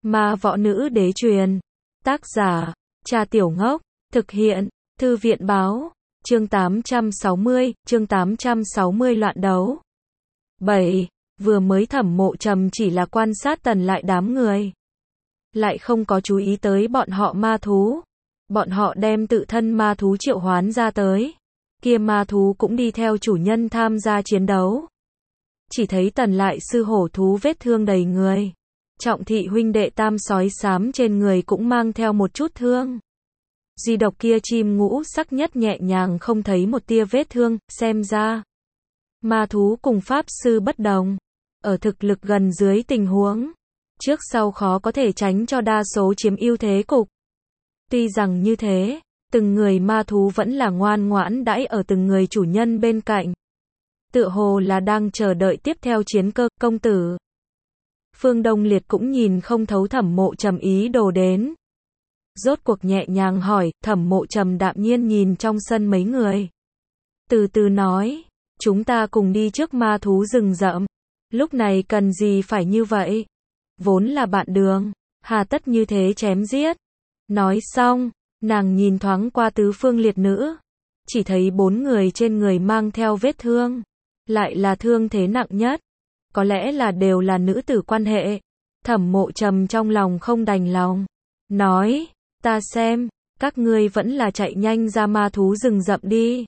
Ma võ nữ đế truyền. Tác giả, Cha Tiểu Ngốc. Thực hiện, Thư viện báo. Chương 860 loạn đấu. 7. Vừa mới Thẩm Mộ Trầm chỉ là quan sát Tần Lại đám người. Lại không có chú ý tới bọn họ ma thú. Bọn họ đem tự thân ma thú triệu hoán ra tới. Kia ma thú cũng đi theo chủ nhân tham gia chiến đấu. Chỉ thấy Tần Lại sư hổ thú vết thương đầy người. Trọng thị huynh đệ tam sói xám trên người cũng mang theo một chút thương. Duy độc kia chim ngũ sắc nhất nhẹ nhàng không thấy một tia vết thương, xem ra. Ma thú cùng pháp sư bất đồng. Ở thực lực gần dưới tình huống. Trước sau khó có thể tránh cho đa số chiếm ưu thế cục. Tuy rằng như thế, từng người ma thú vẫn là ngoan ngoãn đãi ở từng người chủ nhân bên cạnh. Tựa hồ là đang chờ đợi tiếp theo chiến cơ, công tử. Phương Đông Liệt cũng nhìn không thấu Thẩm Mộ Trầm ý đồ đến. Rốt cuộc nhẹ nhàng hỏi, Thẩm Mộ Trầm đạm nhiên nhìn trong sân mấy người. Từ từ nói, chúng ta cùng đi trước ma thú rừng rậm. Lúc này cần gì phải như vậy? Vốn là bạn đường, hà tất như thế chém giết. Nói xong, nàng nhìn thoáng qua tứ phương liệt nữ. Chỉ thấy 4 người trên người mang theo vết thương. Lại là thương thế nặng nhất. Có lẽ là đều là nữ tử quan hệ. Thẩm Mộ Trầm trong lòng không đành lòng. Nói, ta xem, các ngươi vẫn là chạy nhanh ra ma thú rừng rậm đi.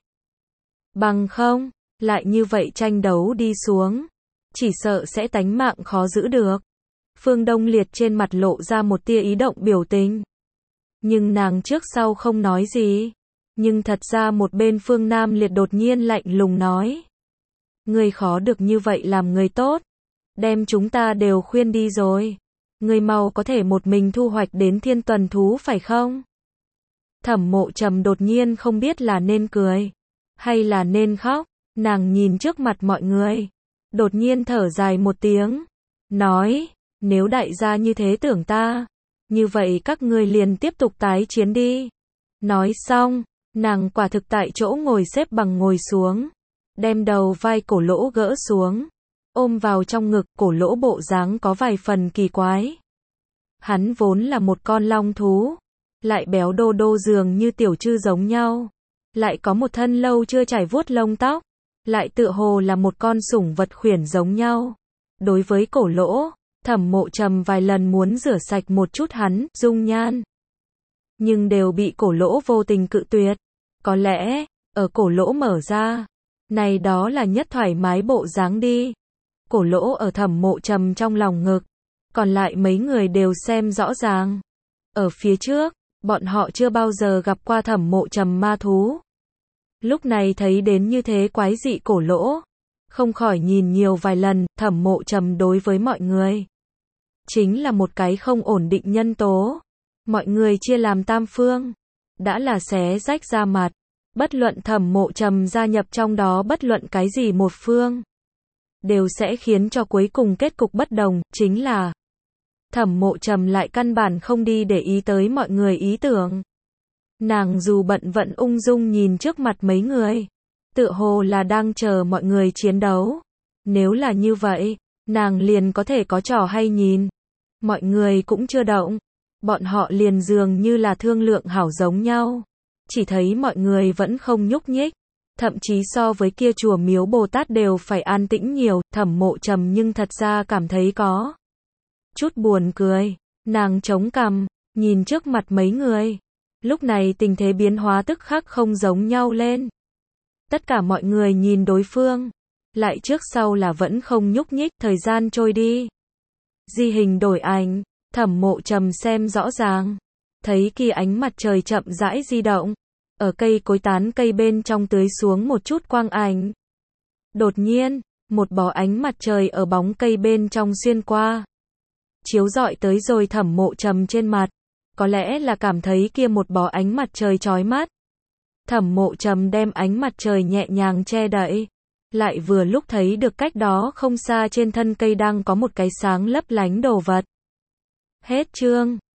Bằng không, lại như vậy tranh đấu đi xuống. Chỉ sợ sẽ tánh mạng khó giữ được. Phương Đông Liệt trên mặt lộ ra một tia ý động biểu tình. Nhưng nàng trước sau không nói gì. Nhưng thật ra một bên Phương Nam Liệt đột nhiên lạnh lùng nói. Người khó được như vậy làm người tốt. Đem chúng ta đều khuyên đi rồi. Người mau có thể một mình thu hoạch đến thiên tuần thú phải không? Thẩm Mộ Trầm đột nhiên không biết là nên cười. Hay là nên khóc. Nàng nhìn trước mặt mọi người. Đột nhiên thở dài một tiếng. Nói, nếu đại gia như thế tưởng ta. Như vậy các ngươi liền tiếp tục tái chiến đi. Nói xong, nàng quả thực tại chỗ ngồi xếp bằng ngồi xuống. Đem đầu vai cổ lỗ gỡ xuống. Ôm vào trong ngực, cổ lỗ bộ dáng có vài phần kỳ quái. Hắn vốn là một con long thú. Lại béo đô đô dường như tiểu trư giống nhau. Lại có một thân lâu chưa trải vuốt lông tóc. Lại tựa hồ là một con sủng vật khuyển giống nhau. Đối với cổ lỗ, Thẩm Mộ Trầm vài lần muốn rửa sạch một chút hắn, dung nhan. Nhưng đều bị cổ lỗ vô tình cự tuyệt. Có lẽ, ở cổ lỗ mở ra. Này đó là nhất thoải mái bộ dáng đi. Cổ lỗ ở Thẩm Mộ Trầm trong lòng ngực. Còn lại mấy người đều xem rõ ràng. Ở phía trước, bọn họ chưa bao giờ gặp qua Thẩm Mộ Trầm ma thú. Lúc này thấy đến như thế quái dị cổ lỗ. Không khỏi nhìn nhiều vài lần, Thẩm Mộ Trầm đối với mọi người. Chính là một cái không ổn định nhân tố. Mọi người chia làm tam phương. Đã là xé rách ra mặt. Bất luận Thẩm Mộ Trầm gia nhập trong đó bất luận cái gì một phương. Đều sẽ khiến cho cuối cùng kết cục bất đồng, chính là Thẩm Mộ Trầm lại căn bản không đi để ý tới mọi người ý tưởng. Nàng dù bận vận ung dung nhìn trước mặt mấy người. Tựa hồ là đang chờ mọi người chiến đấu. Nếu là như vậy, nàng liền có thể có trò hay nhìn. Mọi người cũng chưa động. Bọn họ liền dường như là thương lượng hảo giống nhau. Chỉ thấy mọi người vẫn không nhúc nhích. Thậm chí so với kia chùa miếu Bồ Tát đều phải an tĩnh nhiều. Thẩm Mộ Trầm nhưng thật ra cảm thấy có chút buồn cười. Nàng chống cằm, nhìn trước mặt mấy người. Lúc này tình thế biến hóa tức khắc không giống nhau lên. Tất cả mọi người nhìn đối phương. Lại trước sau là vẫn không nhúc nhích, thời gian trôi đi. Di hình đổi ảnh, Thẩm Mộ Trầm xem rõ ràng. Thấy kia ánh mặt trời chậm rãi di động. Ở cây cối tán cây bên trong tưới xuống một chút quang ảnh. Đột nhiên, một bó ánh mặt trời ở bóng cây bên trong xuyên qua. Chiếu rọi tới rồi Thẩm Mộ Trầm trên mặt. Có lẽ là cảm thấy kia một bó ánh mặt trời chói mắt. Thẩm Mộ Trầm đem ánh mặt trời nhẹ nhàng che đậy. Lại vừa lúc thấy được cách đó không xa trên thân cây đang có một cái sáng lấp lánh đồ vật. Hết chương.